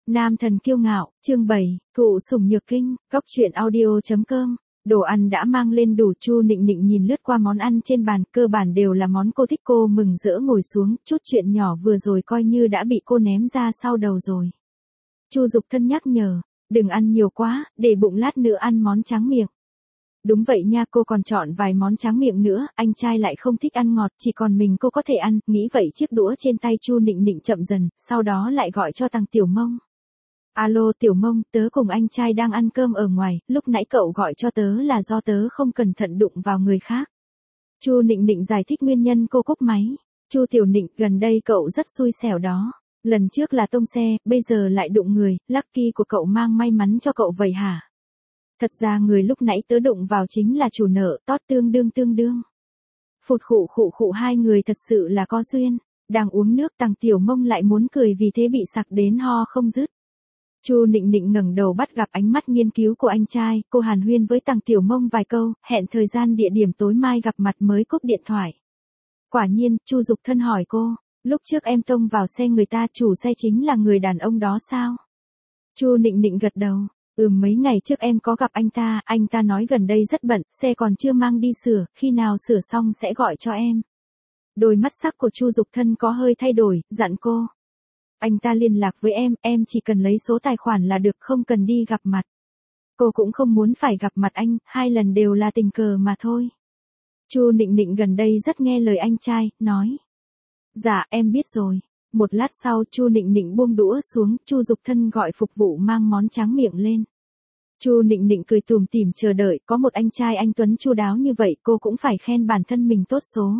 Nam thần kiêu ngạo, chương 7, thụ sủng nhược kinh, góc truyện audio.com. Đồ ăn đã mang lên đủ. Chu Nịnh Nịnh nhìn lướt qua món ăn trên bàn, cơ bản đều là món cô thích. Cô mừng rỡ ngồi xuống, chút chuyện nhỏ vừa rồi coi như đã bị cô ném ra sau đầu rồi. Chu Dục Thân nhắc nhở, đừng ăn nhiều quá, để bụng lát nữa ăn món tráng miệng. Đúng vậy nha, cô còn chọn vài món tráng miệng nữa, anh trai lại không thích ăn ngọt, chỉ còn mình cô có thể ăn, nghĩ vậy chiếc đũa trên tay Chu Nịnh Nịnh chậm dần, sau đó lại gọi cho thằng Tiểu Mông. Alo Tiểu Mông, tớ cùng anh trai đang ăn cơm ở ngoài, lúc nãy cậu gọi cho tớ là do tớ không cẩn thận đụng vào người khác. Chu Nịnh Nịnh giải thích nguyên nhân. Cô cúp máy. Chu Tiểu Nịnh, gần đây cậu rất xui xẻo đó. Lần trước là tông xe, bây giờ lại đụng người, lucky của cậu mang may mắn cho cậu vậy hả? Thật ra người lúc nãy tớ đụng vào chính là chủ nợ, tót tương đương. Phụt khụ, hai người thật sự là có duyên. Đang uống nước, thằng Tiểu Mông lại muốn cười vì thế bị sặc đến ho không dứt. Chu Nịnh Nịnh ngẩng đầu bắt gặp ánh mắt nghiên cứu của anh trai, cô hàn huyên với thằng Tiểu Mông vài câu, hẹn thời gian địa điểm tối mai gặp mặt mới cúp điện thoại. Quả nhiên, Chu Dục Thân hỏi cô, lúc trước em tông vào xe người ta, chủ xe chính là người đàn ông đó sao? Chu Nịnh Nịnh gật đầu. Mấy ngày trước em có gặp anh ta nói gần đây rất bận, xe còn chưa mang đi sửa, khi nào sửa xong sẽ gọi cho em. Đôi mắt sắc của Chu Dục Thân có hơi thay đổi, dặn cô. Anh ta liên lạc với em chỉ cần lấy số tài khoản là được, không cần đi gặp mặt. Cô cũng không muốn phải gặp mặt anh, 2 lần đều là tình cờ mà thôi. Chu Nịnh Nịnh gần đây rất nghe lời anh trai, nói. Dạ, em biết rồi. Một lát sau, Chu Nịnh Nịnh buông đũa xuống, Chu Dục Thân gọi phục vụ mang món tráng miệng lên. Chu Nịnh Nịnh cười tủm tỉm chờ đợi, có một anh trai anh tuấn chu đáo như vậy, cô cũng phải khen bản thân mình tốt số.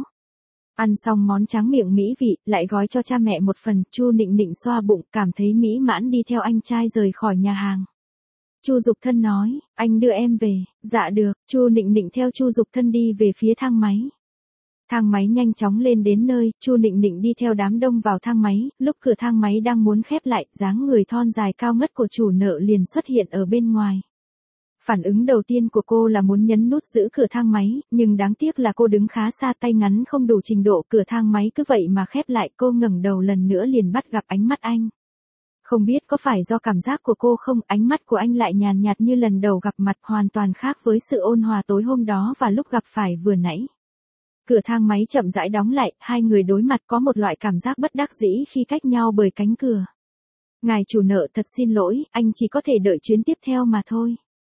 Ăn xong món tráng miệng mỹ vị, lại gói cho cha mẹ một phần, Chu Nịnh Nịnh xoa bụng, cảm thấy mỹ mãn đi theo anh trai rời khỏi nhà hàng. Chu Dục Thân nói, anh đưa em về. Dạ được. Chu Nịnh Nịnh theo Chu Dục Thân đi về phía thang máy. Thang máy nhanh chóng lên đến nơi, Chu Nịnh Nịnh đi theo đám đông vào thang máy, lúc cửa thang máy đang muốn khép lại, dáng người thon dài cao ngất của chủ nợ liền xuất hiện ở bên ngoài. Phản ứng đầu tiên của cô là muốn nhấn nút giữ cửa thang máy, nhưng đáng tiếc là cô đứng khá xa, tay ngắn không đủ trình độ, cửa thang máy cứ vậy mà khép lại. Cô ngẩng đầu lần nữa liền bắt gặp ánh mắt anh. Không biết có phải do cảm giác của cô không, ánh mắt của anh lại nhàn nhạt như lần đầu gặp mặt, hoàn toàn khác với sự ôn hòa tối hôm đó và lúc gặp phải vừa nãy. Cửa thang máy chậm rãi đóng lại, hai người đối mặt, có một loại cảm giác bất đắc dĩ khi cách nhau bởi cánh cửa. Ngài chủ nợ, thật xin lỗi, anh chỉ có thể đợi chuyến tiếp theo mà thôi.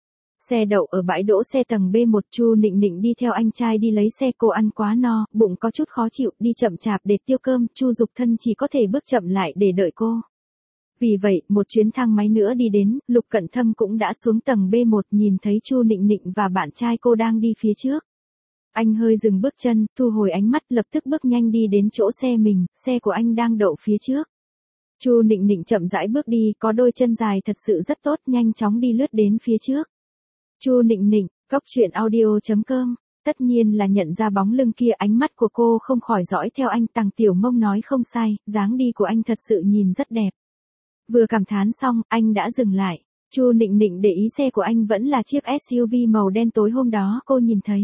Xe đậu ở bãi đỗ xe tầng B1, Chu Nịnh Nịnh đi theo anh trai đi lấy xe. Cô ăn quá no, bụng có chút khó chịu, đi chậm chạp để tiêu cơm, Chu Dục Thân chỉ có thể bước chậm lại để đợi cô. Vì vậy, một chuyến thang máy nữa đi đến, Lục Cẩn Thâm cũng đã xuống tầng B1, nhìn thấy Chu Nịnh Nịnh và bạn trai cô đang đi phía trước. Anh hơi dừng bước chân, thu hồi ánh mắt, lập tức bước nhanh đi đến chỗ xe mình, xe của anh đang đậu phía trước. Chu Nịnh Nịnh chậm rãi bước đi, có đôi chân dài thật sự rất tốt, nhanh chóng đi lướt đến phía trước. Chu Nịnh Nịnh, góc truyện audio.com. Tất nhiên là nhận ra bóng lưng kia, ánh mắt của cô không khỏi dõi theo anh. Thằng Tiểu Mông nói không sai, dáng đi của anh thật sự nhìn rất đẹp. Vừa cảm thán xong, anh đã dừng lại. Chu Nịnh Nịnh để ý xe của anh vẫn là chiếc SUV màu đen tối hôm đó cô nhìn thấy.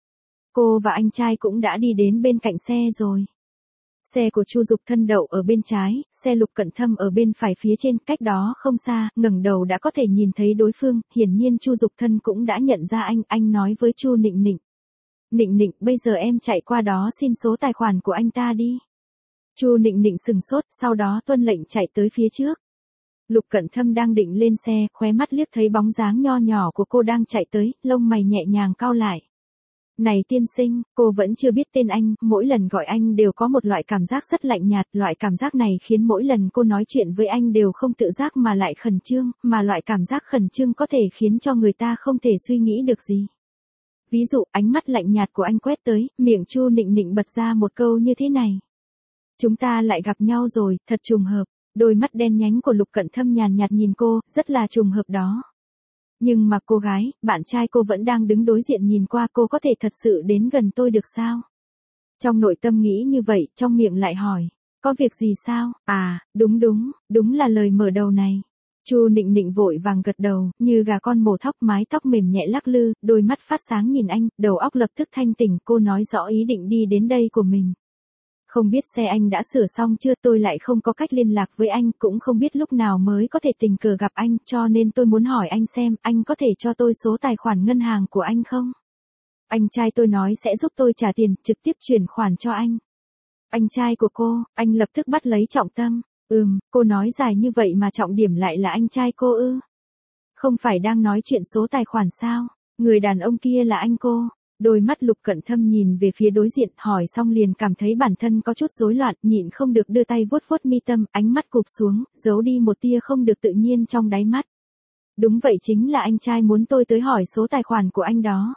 Cô và anh trai cũng đã đi đến bên cạnh xe rồi. Xe của Chu Dục Thân đậu ở bên trái, xe Lục Cẩn Thâm ở bên phải phía trên, cách đó không xa, ngẩng đầu đã có thể nhìn thấy đối phương, hiển nhiên Chu Dục Thân cũng đã nhận ra anh nói với Chu Nịnh Nịnh. Nịnh Nịnh, bây giờ em chạy qua đó xin số tài khoản của anh ta đi. Chu Nịnh Nịnh sừng sốt, sau đó tuân lệnh chạy tới phía trước. Lục Cẩn Thâm đang định lên xe, khóe mắt liếc thấy bóng dáng nho nhỏ của cô đang chạy tới, lông mày nhẹ nhàng cau lại. Này tiên sinh, cô vẫn chưa biết tên anh, mỗi lần gọi anh đều có một loại cảm giác rất lạnh nhạt, loại cảm giác này khiến mỗi lần cô nói chuyện với anh đều không tự giác mà lại khẩn trương, mà loại cảm giác khẩn trương có thể khiến cho người ta không thể suy nghĩ được gì. Ví dụ, ánh mắt lạnh nhạt của anh quét tới, miệng Chu Nịnh Nịnh bật ra một câu như thế này. Chúng ta lại gặp nhau rồi, thật trùng hợp. Đôi mắt đen nhánh của Lục Cẩn Thâm nhàn nhạt nhìn cô, rất là trùng hợp đó. Nhưng mà cô gái, bạn trai cô vẫn đang đứng đối diện nhìn qua, cô có thể thật sự đến gần tôi được sao? Trong nội tâm nghĩ như vậy, trong miệng lại hỏi, có việc gì sao? À, đúng là lời mở đầu này. Chu Nịnh Nịnh vội vàng gật đầu, như gà con mổ thóc, mái tóc mềm nhẹ lắc lư, đôi mắt phát sáng nhìn anh, đầu óc lập tức thanh tỉnh, cô nói rõ ý định đi đến đây của mình. Không biết xe anh đã sửa xong chưa, tôi lại không có cách liên lạc với anh, cũng không biết lúc nào mới có thể tình cờ gặp anh, cho nên tôi muốn hỏi anh xem, anh có thể cho tôi số tài khoản ngân hàng của anh không? Anh trai tôi nói sẽ giúp tôi trả tiền, trực tiếp chuyển khoản cho anh. Anh trai của cô, anh lập tức bắt lấy trọng tâm. Cô nói dài như vậy mà trọng điểm lại là anh trai cô ư? Không phải đang nói chuyện số tài khoản sao? Người đàn ông kia là anh cô. Đôi mắt Lục Cận Thâm nhìn về phía đối diện, hỏi xong liền cảm thấy bản thân có chút rối loạn, nhịn không được đưa tay vuốt vuốt mi tâm, ánh mắt cụp xuống, giấu đi một tia không được tự nhiên trong đáy mắt. Đúng vậy, chính là anh trai muốn tôi tới hỏi số tài khoản của anh đó.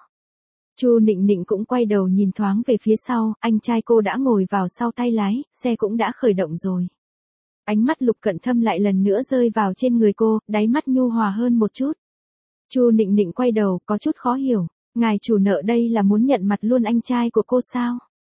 Chu Nịnh Nịnh cũng quay đầu nhìn thoáng về phía sau, anh trai cô đã ngồi vào sau tay lái, xe cũng đã khởi động rồi. Ánh mắt Lục Cận Thâm lại lần nữa rơi vào trên người cô, đáy mắt nhu hòa hơn một chút. Chu Nịnh Nịnh quay đầu, có chút khó hiểu. Ngài chủ nợ đây là muốn nhận mặt luôn anh trai của cô sao?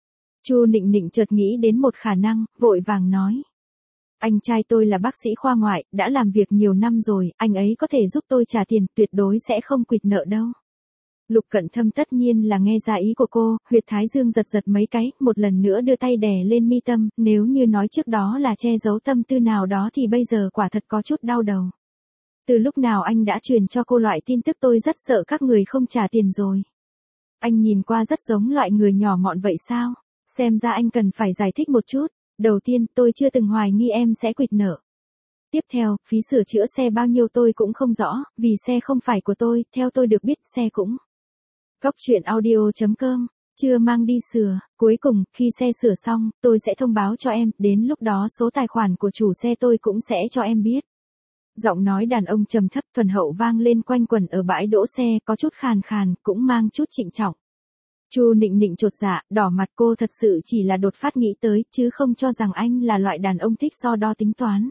Chu Nịnh Nịnh chợt nghĩ đến một khả năng, vội vàng nói. Anh trai tôi là bác sĩ khoa ngoại, đã làm việc nhiều năm rồi, anh ấy có thể giúp tôi trả tiền, tuyệt đối sẽ không quỵt nợ đâu. Lục Cận Thâm tất nhiên là nghe ra ý của cô, huyệt thái dương giật giật mấy cái, một lần nữa đưa tay đè lên mi tâm, nếu như nói trước đó là che giấu tâm tư nào đó thì bây giờ quả thật có chút đau đầu. Từ lúc nào anh đã truyền cho cô loại tin tức tôi rất sợ các người không trả tiền rồi? Anh nhìn qua rất giống loại người nhỏ mọn vậy sao? Xem ra anh cần phải giải thích một chút. Đầu tiên, tôi chưa từng hoài nghi em sẽ quỵt nợ. Tiếp theo, phí sửa chữa xe bao nhiêu tôi cũng không rõ, vì xe không phải của tôi, theo tôi được biết xe cũng. Góc truyện audio.com, chưa mang đi sửa, cuối cùng, khi xe sửa xong, tôi sẽ thông báo cho em, đến lúc đó số tài khoản của chủ xe tôi cũng sẽ cho em biết. Giọng nói đàn ông trầm thấp thuần hậu vang lên quanh quẩn ở bãi đỗ xe, có chút khàn khàn, cũng mang chút trịnh trọng. Chu Nịnh Nịnh chột dạ, đỏ mặt, cô thật sự chỉ là đột phát nghĩ tới, chứ không cho rằng anh là loại đàn ông thích so đo tính toán.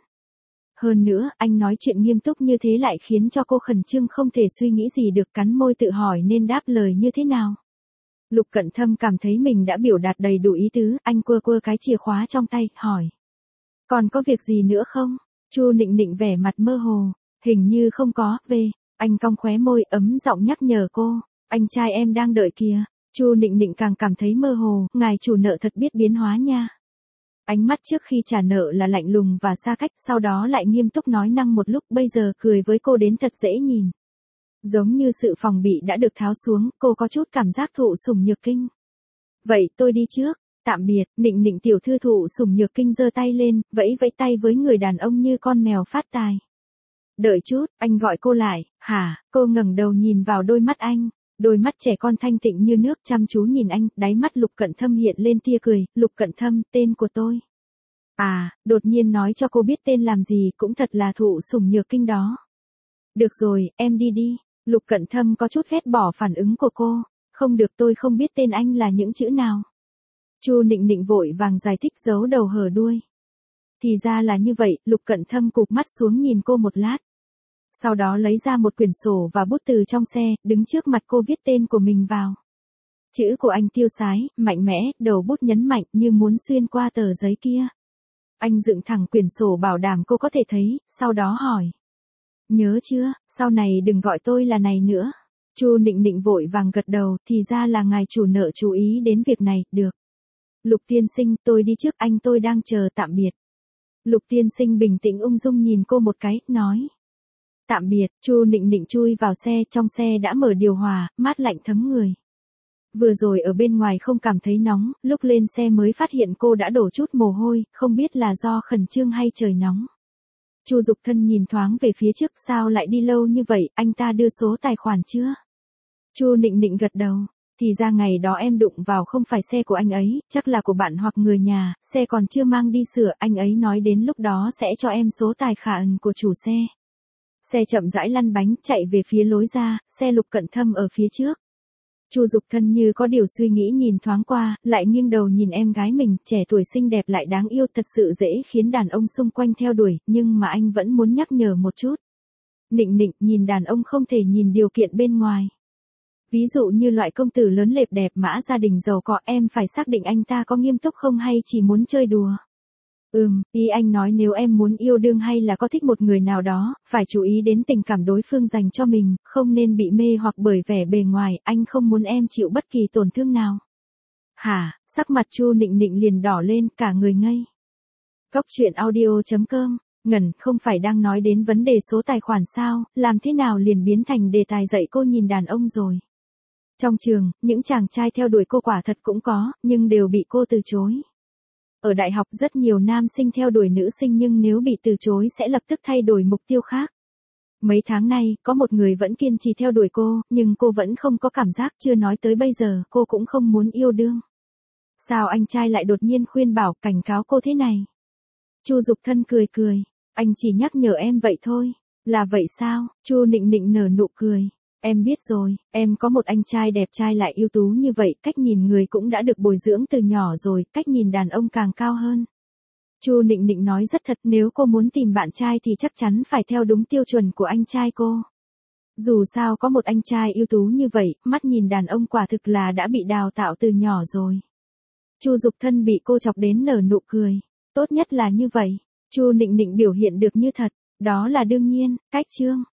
Hơn nữa, anh nói chuyện nghiêm túc như thế lại khiến cho cô khẩn trương không thể suy nghĩ gì được, cắn môi tự hỏi nên đáp lời như thế nào. Lục Cận Thâm cảm thấy mình đã biểu đạt đầy đủ ý tứ, anh quơ quơ cái chìa khóa trong tay, hỏi. Còn có việc gì nữa không? Chu Nịnh Nịnh vẻ mặt mơ hồ, hình như không có, anh cong khóe môi, ấm giọng nhắc nhở cô, anh trai em đang đợi kìa. Chu Nịnh Nịnh càng cảm thấy mơ hồ, ngài chủ nợ thật biết biến hóa nha. Ánh mắt trước khi trả nợ là lạnh lùng và xa cách, sau đó lại nghiêm túc nói năng một lúc, bây giờ cười với cô đến thật dễ nhìn. Giống như sự phòng bị đã được tháo xuống, cô có chút cảm giác thụ sủng nhược kinh. Vậy tôi đi trước. Tạm biệt. Nịnh Nịnh tiểu thư thụ sủng nhược kinh giơ tay lên, vẫy vẫy tay với người đàn ông như con mèo phát tài. Đợi chút, anh gọi cô lại. Hả? Cô ngẩng đầu nhìn vào đôi mắt anh. Đôi mắt trẻ con thanh tịnh như nước chăm chú nhìn anh, đáy mắt Lục Cận Thâm hiện lên tia cười. Lục Cận Thâm, tên của tôi. À, đột nhiên nói cho cô biết tên làm gì, cũng thật là thụ sủng nhược kinh đó. Được rồi, em đi đi. Lục Cận Thâm có chút ghét bỏ phản ứng của cô. Không được, tôi không biết tên anh là những chữ nào. Chu Nịnh Nịnh vội vàng giải thích, giấu đầu hở đuôi. Thì ra là như vậy, Lục Cận Thâm cụp mắt xuống nhìn cô một lát. Sau đó lấy ra một quyển sổ và bút từ trong xe, đứng trước mặt cô viết tên của mình vào. Chữ của anh tiêu sái, mạnh mẽ, đầu bút nhấn mạnh như muốn xuyên qua tờ giấy kia. Anh dựng thẳng quyển sổ bảo đảm cô có thể thấy, sau đó hỏi. Nhớ chưa, sau này đừng gọi tôi là này nữa. Chu Nịnh Nịnh vội vàng gật đầu, thì ra là ngài chủ nợ chú ý đến việc này, được. Lục tiên sinh, tôi đi trước, anh tôi đang chờ, tạm biệt. Lục tiên sinh bình tĩnh ung dung nhìn cô một cái, nói. Tạm biệt. Chu Nịnh Nịnh chui vào xe, trong xe đã mở điều hòa, mát lạnh thấm người. Vừa rồi ở bên ngoài không cảm thấy nóng, lúc lên xe mới phát hiện cô đã đổ chút mồ hôi, không biết là do khẩn trương hay trời nóng. Chu Dục Thân nhìn thoáng về phía trước, sao lại đi lâu như vậy, anh ta đưa số tài khoản chưa? Chu Nịnh Nịnh gật đầu. Thì ra ngày đó em đụng vào không phải xe của anh ấy, chắc là của bạn hoặc người nhà, xe còn chưa mang đi sửa, anh ấy nói đến lúc đó sẽ cho em số tài khoản của chủ xe. Xe chậm rãi lăn bánh, chạy về phía lối ra, xe Lục Cận Thâm ở phía trước. Chu Dục Thân như có điều suy nghĩ nhìn thoáng qua, lại nghiêng đầu nhìn em gái mình, trẻ tuổi xinh đẹp lại đáng yêu, thật sự dễ khiến đàn ông xung quanh theo đuổi, nhưng mà anh vẫn muốn nhắc nhở một chút. Nịnh Nịnh, nhìn đàn ông không thể nhìn điều kiện bên ngoài. Ví dụ như loại công tử lớn lệp đẹp mã gia đình giàu có, em phải xác định anh ta có nghiêm túc không hay chỉ muốn chơi đùa. Ý anh nói nếu em muốn yêu đương hay là có thích một người nào đó, phải chú ý đến tình cảm đối phương dành cho mình, không nên bị mê hoặc bởi vẻ bề ngoài, anh không muốn em chịu bất kỳ tổn thương nào. Hả? Sắc mặt Chu Nịnh Nịnh liền đỏ lên, cả người ngây. Cóc truyện audio.com, ngẩn, không phải đang nói đến vấn đề số tài khoản sao, làm thế nào liền biến thành đề tài dạy cô nhìn đàn ông rồi. Trong trường, những chàng trai theo đuổi cô quả thật cũng có, nhưng đều bị cô từ chối. Ở đại học rất nhiều nam sinh theo đuổi nữ sinh nhưng nếu bị từ chối sẽ lập tức thay đổi mục tiêu khác. Mấy tháng nay, có một người vẫn kiên trì theo đuổi cô, nhưng cô vẫn không có cảm giác, chưa nói tới bây giờ, cô cũng không muốn yêu đương. Sao anh trai lại đột nhiên khuyên bảo, cảnh cáo cô thế này? Chu Dục Thân cười cười, anh chỉ nhắc nhở em vậy thôi. Là vậy sao? Chu Nịnh Nịnh nở nụ cười. Em biết rồi, em có một anh trai đẹp trai lại ưu tú như vậy, cách nhìn người cũng đã được bồi dưỡng từ nhỏ rồi, cách nhìn đàn ông càng cao hơn. Chu Nịnh Nịnh nói rất thật, nếu cô muốn tìm bạn trai thì chắc chắn phải theo đúng tiêu chuẩn của anh trai cô. Dù sao có một anh trai ưu tú như vậy, mắt nhìn đàn ông quả thực là đã bị đào tạo từ nhỏ rồi. Chu Dục Thân bị cô chọc đến nở nụ cười. Tốt nhất là như vậy. Chu Nịnh Nịnh biểu hiện được như thật, đó là đương nhiên. Cách chương